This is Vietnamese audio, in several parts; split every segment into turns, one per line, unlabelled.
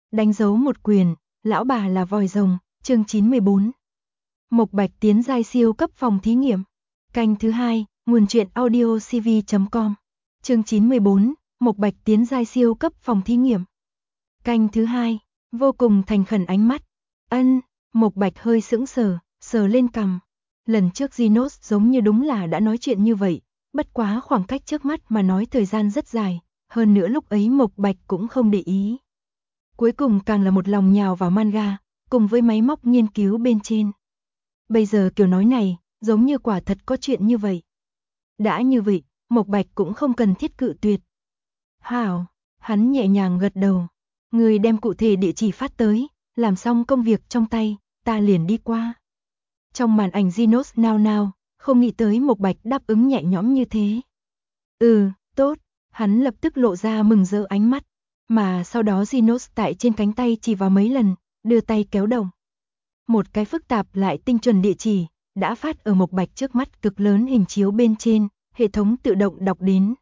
Đánh dấu một quyền, lão bà là vòi rồng, chương 94. Mộc Bạch tiến giai siêu cấp phòng thí nghiệm. Canh thứ 2, nguồn truyện audio cv.com. Chương 94, Mộc Bạch tiến giai siêu cấp phòng thí nghiệm. Canh thứ 2, vô cùng thành khẩn ánh mắt. Mộc Bạch hơi sững sờ lên cằm. Lần trước Genos giống như đúng là đã nói chuyện như vậy, bất quá khoảng cách trước mắt mà nói thời gian rất dài, hơn nữa lúc ấy Mộc Bạch cũng không để ý. Cuối cùng càng là một lòng nhào vào manga, cùng với máy móc nghiên cứu bên trên. Bây giờ kiểu nói này, giống như quả thật có chuyện như vậy. Đã như vậy, Mộc Bạch cũng không cần thiết cự tuyệt. Hảo, hắn nhẹ nhàng gật đầu. Người đem cụ thể địa chỉ phát tới, làm xong công việc trong tay, ta liền đi qua. Trong màn ảnh Genos nao, không nghĩ tới Mộc Bạch đáp ứng nhẹ nhõm như thế. Tốt, hắn lập tức lộ ra mừng rỡ ánh mắt. Mà sau đó Genos tại trên cánh tay chỉ vào mấy lần, đưa tay kéo động. Một cái phức tạp lại tinh chuẩn địa chỉ, đã phát ở Mộc Bạch trước mắt cực lớn hình chiếu bên trên, hệ thống tự động đọc đến.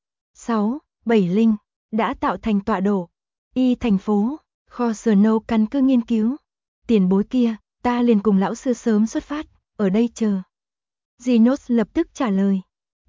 670, đã tạo thành tọa độ. Y thành phố, kho Snow căn cứ nghiên cứu. Tiền bối kia, ta liền cùng lão sư sớm xuất phát, ở đây chờ. Genos lập tức trả lời.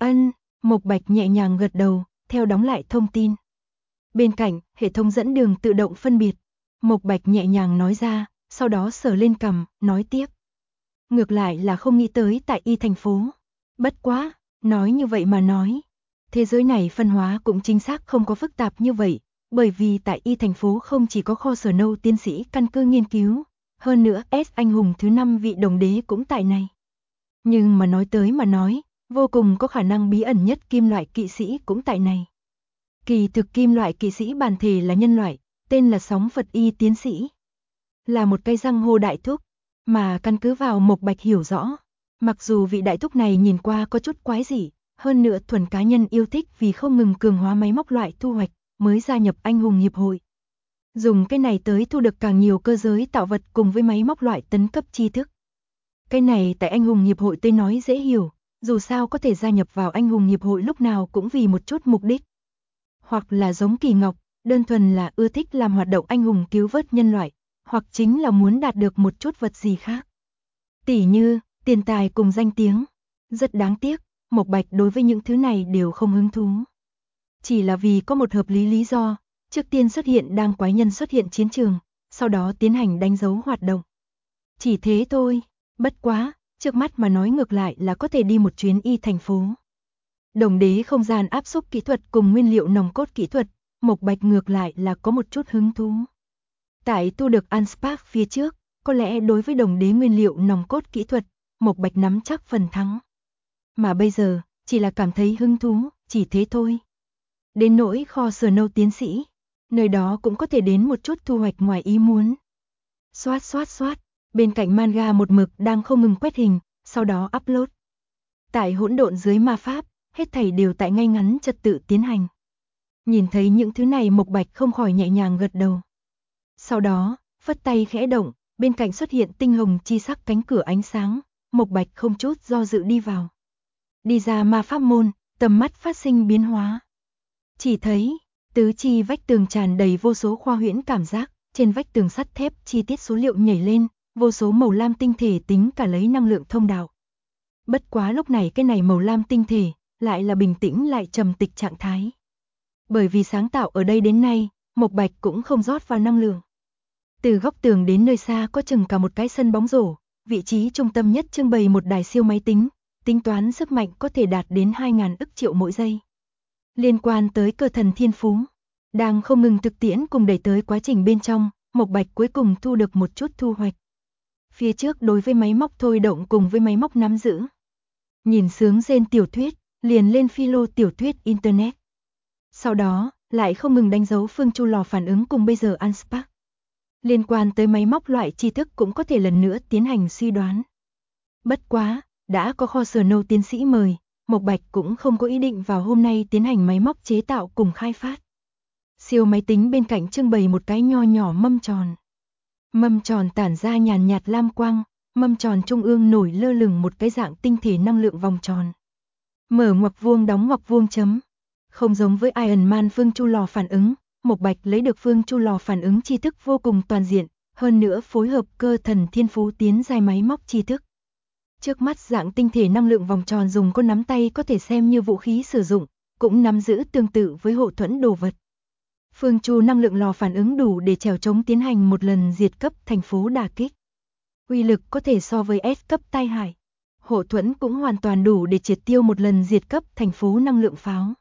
Mộc Bạch nhẹ nhàng gật đầu, theo đóng lại thông tin. Bên cạnh, hệ thống dẫn đường tự động phân biệt. Mộc Bạch nhẹ nhàng nói ra, sau đó sờ lên cằm, nói tiếp. Ngược lại là không nghĩ tới tại Y thành phố. Bất quá, nói như vậy mà nói. Thế giới này phân hóa cũng chính xác không có phức tạp như vậy, bởi vì tại Y thành phố không chỉ có kho Snow tiến sĩ căn cứ nghiên cứu, hơn nữa S anh hùng thứ 5 vị đồng đế cũng tại này. Nhưng mà nói tới mà nói, vô cùng có khả năng bí ẩn nhất kim loại kỵ sĩ cũng tại này. Kỳ thực kim loại kỵ sĩ bản thể là nhân loại, tên là Sóng Phật Y tiến sĩ. Là một cây răng hô đại thúc, mà căn cứ vào Mộc Bạch hiểu rõ. Mặc dù vị đại thúc này nhìn qua có chút quái dị, hơn nữa thuần cá nhân yêu thích vì không ngừng cường hóa máy móc loại thu hoạch, mới gia nhập anh hùng hiệp hội. Dùng cái này tới thu được càng nhiều cơ giới tạo vật cùng với máy móc loại tấn cấp tri thức. Cái này tại anh hùng hiệp hội tôi nói dễ hiểu, dù sao có thể gia nhập vào anh hùng hiệp hội lúc nào cũng vì một chút mục đích. Hoặc là giống Kỳ Ngọc, đơn thuần là ưa thích làm hoạt động anh hùng cứu vớt nhân loại, hoặc chính là muốn đạt được một chút vật gì khác. Tỉ như, tiền tài cùng danh tiếng. Rất đáng tiếc, Mộc Bạch đối với những thứ này đều không hứng thú. Chỉ là vì có một hợp lý lý do, trước tiên xuất hiện đang quái nhân xuất hiện chiến trường, sau đó tiến hành đánh dấu hoạt động. Chỉ thế thôi, bất quá, trước mắt mà nói ngược lại là có thể đi một chuyến Y thành phố. Đồng đế không gian áp xúc kỹ thuật cùng nguyên liệu nòng cốt kỹ thuật, Mộc Bạch ngược lại là có một chút hứng thú. Tại tu được Anspark phía trước, có lẽ đối với đồng đế nguyên liệu nòng cốt kỹ thuật, Mộc Bạch nắm chắc phần thắng. Mà bây giờ, chỉ là cảm thấy hứng thú, chỉ thế thôi. Đến nỗi kho Snow tiến sĩ, nơi đó cũng có thể đến một chút thu hoạch ngoài ý muốn. Xoát, bên cạnh manga một mực đang không ngừng quét hình, sau đó upload. Tại hỗn độn dưới ma pháp, hết thảy đều tại ngay ngắn trật tự tiến hành. Nhìn thấy những thứ này Mộc Bạch không khỏi nhẹ nhàng gật đầu. Sau đó, phất tay khẽ động, bên cạnh xuất hiện tinh hồng chi sắc cánh cửa ánh sáng, Mộc Bạch không chút do dự đi vào. Đi ra ma pháp môn, tầm mắt phát sinh biến hóa. Chỉ thấy, tứ chi vách tường tràn đầy vô số khoa huyễn cảm giác, trên vách tường sắt thép chi tiết số liệu nhảy lên, vô số màu lam tinh thể tính cả lấy năng lượng thông đạo. Bất quá lúc này cái này màu lam tinh thể, lại là bình tĩnh lại trầm tịch trạng thái. Bởi vì sáng tạo ở đây đến nay, Mộc Bạch cũng không rót vào năng lượng. Từ góc tường đến nơi xa có chừng cả một cái sân bóng rổ, vị trí trung tâm nhất trưng bày một đài siêu máy tính, tính toán sức mạnh có thể đạt đến 2.000 ức triệu mỗi giây. Liên quan tới cơ thần thiên phú, đang không ngừng thực tiễn cùng đẩy tới quá trình bên trong, Mộc Bạch cuối cùng thu được một chút thu hoạch. Phía trước đối với máy móc thôi động cùng với máy móc nắm giữ. Nhìn sướng rên tiểu thuyết, liền lên philo tiểu thuyết Internet. Sau đó, lại không ngừng đánh dấu phương chu lò phản ứng cùng bây giờ Anspark. Liên quan tới máy móc loại tri thức cũng có thể lần nữa tiến hành suy đoán. Bất quá, đã có kho Snow tiến sĩ mời, Mộc Bạch cũng không có ý định vào hôm nay tiến hành máy móc chế tạo cùng khai phát. Siêu máy tính bên cạnh trưng bày một cái nho nhỏ mâm tròn. Mâm tròn tản ra nhàn nhạt lam quang, mâm tròn trung ương nổi lơ lửng một cái dạng tinh thể năng lượng vòng tròn. Mở ngoặc vuông đóng ngoặc vuông chấm. Không giống với Iron Man phương chu lò phản ứng, Mộc Bạch lấy được Phương Chu lò phản ứng tri thức vô cùng toàn diện, hơn nữa phối hợp cơ thần thiên phú tiến giai máy móc tri thức. Trước mắt dạng tinh thể năng lượng vòng tròn dùng con nắm tay có thể xem như vũ khí sử dụng, cũng nắm giữ tương tự với hộ thuẫn đồ vật. Phương Chu năng lượng lò phản ứng đủ để trèo chống tiến hành một lần diệt cấp thành phố đả kích. Uy lực có thể so với S cấp tai hải. Hộ thuẫn cũng hoàn toàn đủ để triệt tiêu một lần diệt cấp thành phố năng lượng pháo.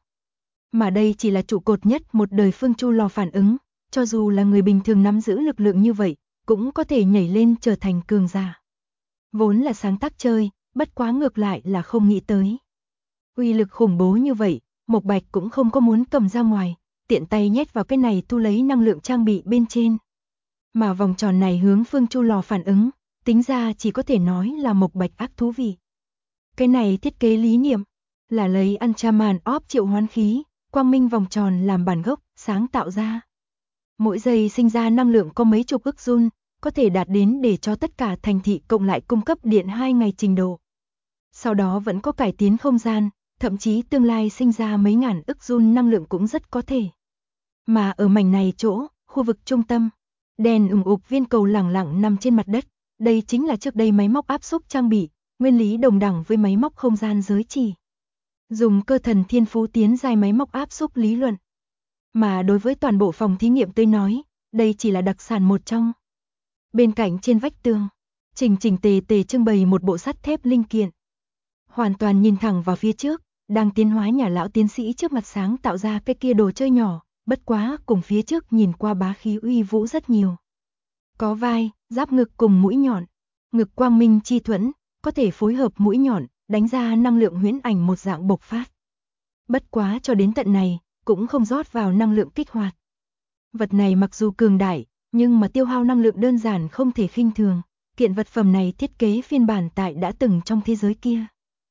Mà đây chỉ là trụ cột nhất một đời Phương Chu lò phản ứng, cho dù là người bình thường nắm giữ lực lượng như vậy, cũng có thể nhảy lên trở thành cường giả. Vốn là sáng tác chơi, bất quá ngược lại là không nghĩ tới. Uy lực khủng bố như vậy, Mộc Bạch cũng không có muốn cầm ra ngoài, tiện tay nhét vào cái này thu lấy năng lượng trang bị bên trên. Mà vòng tròn này hướng Phương Chu lò phản ứng, tính ra chỉ có thể nói là Mộc Bạch ác thú vị. Cái này thiết kế lý niệm là lấy Ultraman Orb triệu hoán khí, quang minh vòng tròn làm bản gốc, sáng tạo ra. Mỗi giây sinh ra năng lượng có mấy chục ức joule, có thể đạt đến để cho tất cả thành thị cộng lại cung cấp điện 2 ngày trình độ. Sau đó vẫn có cải tiến không gian, thậm chí tương lai sinh ra mấy ngàn ức joule năng lượng cũng rất có thể. Mà ở mảnh này chỗ, khu vực trung tâm, đèn ủng ục viên cầu lẳng lặng nằm trên mặt đất, đây chính là trước đây máy móc áp xúc trang bị, nguyên lý đồng đẳng với máy móc không gian giới chỉ. Dùng cơ thần thiên phú tiến giai máy móc áp xúc lý luận. Mà đối với toàn bộ phòng thí nghiệm tôi nói, đây chỉ là đặc sản một trong. Bên cạnh trên vách tường, chỉnh tề tề trưng bày một bộ sắt thép linh kiện. Hoàn toàn nhìn thẳng vào phía trước, đang tiến hóa nhà lão tiến sĩ trước mặt sáng tạo ra cái kia đồ chơi nhỏ, bất quá cùng phía trước nhìn qua bá khí uy vũ rất nhiều. Có vai, giáp ngực cùng mũi nhọn, ngực quang minh chi thuẫn, có thể phối hợp mũi nhọn, đánh ra năng lượng huyễn ảnh một dạng bộc phát. Bất quá cho đến tận này, cũng không rót vào năng lượng kích hoạt. Vật này mặc dù cường đại, nhưng mà tiêu hao năng lượng đơn giản không thể khinh thường. Kiện vật phẩm này thiết kế phiên bản tại đã từng trong thế giới kia.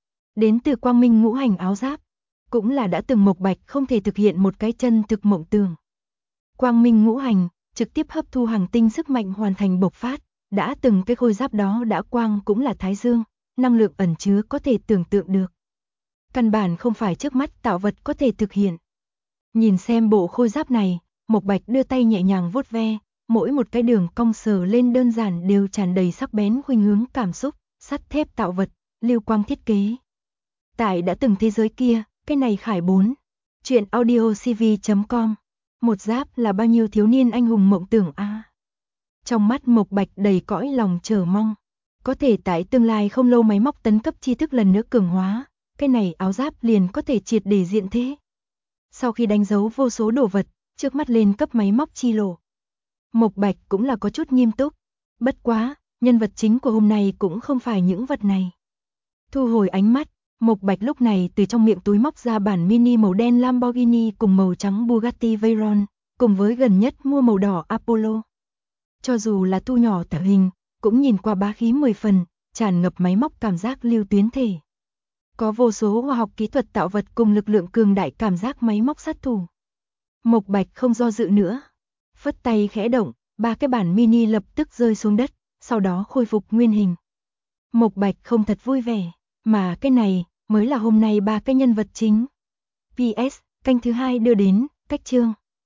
Đến từ quang minh ngũ hành áo giáp, cũng là đã từng Mộc Bạch không thể thực hiện một cái chân thực mộng tưởng. Quang minh ngũ hành, trực tiếp hấp thu hành tinh sức mạnh hoàn thành bộc phát, đã từng cái khôi giáp đó đã quang cũng là thái dương, năng lượng ẩn chứa có thể tưởng tượng được. Căn bản không phải trước mắt tạo vật có thể thực hiện. Nhìn xem bộ khôi giáp này, Mộc Bạch đưa tay nhẹ nhàng vuốt ve, mỗi một cái đường cong sờ lên đơn giản đều tràn đầy sắc bén khuynh hướng cảm xúc, sắt thép tạo vật, lưu quang thiết kế. Tại đã từng thế giới kia, cái này Khải 4. Chuyện audiocv.com. Một giáp là bao nhiêu thiếu niên anh hùng mộng tưởng a. Trong mắt Mộc Bạch đầy cõi lòng chờ mong. Có thể tại tương lai không lâu máy móc tấn cấp tri thức lần nữa cường hóa, cái này áo giáp liền có thể triệt để diện thế. Sau khi đánh dấu vô số đồ vật, trước mắt lên cấp máy móc chi lộ. Mộc Bạch cũng là có chút nghiêm túc. Bất quá, nhân vật chính của hôm nay cũng không phải những vật này. Thu hồi ánh mắt, Mộc Bạch lúc này từ trong miệng túi móc ra bản mini màu đen Lamborghini cùng màu trắng Bugatti Veyron, cùng với gần nhất mua màu đỏ Apollo. Cho dù là thu nhỏ tả hình, cũng nhìn qua bá khí 10 phần, tràn ngập máy móc cảm giác lưu tuyến thể. Có vô số khoa học kỹ thuật tạo vật cùng lực lượng cường đại cảm giác máy móc sát thủ. Mộc Bạch không do dự nữa. Phất tay khẽ động, ba cái bản mini lập tức rơi xuống đất, sau đó khôi phục nguyên hình. Mộc Bạch không thật vui vẻ, mà cái này mới là hôm nay ba cái nhân vật chính. PS, canh thứ 2 đưa đến, cách chương.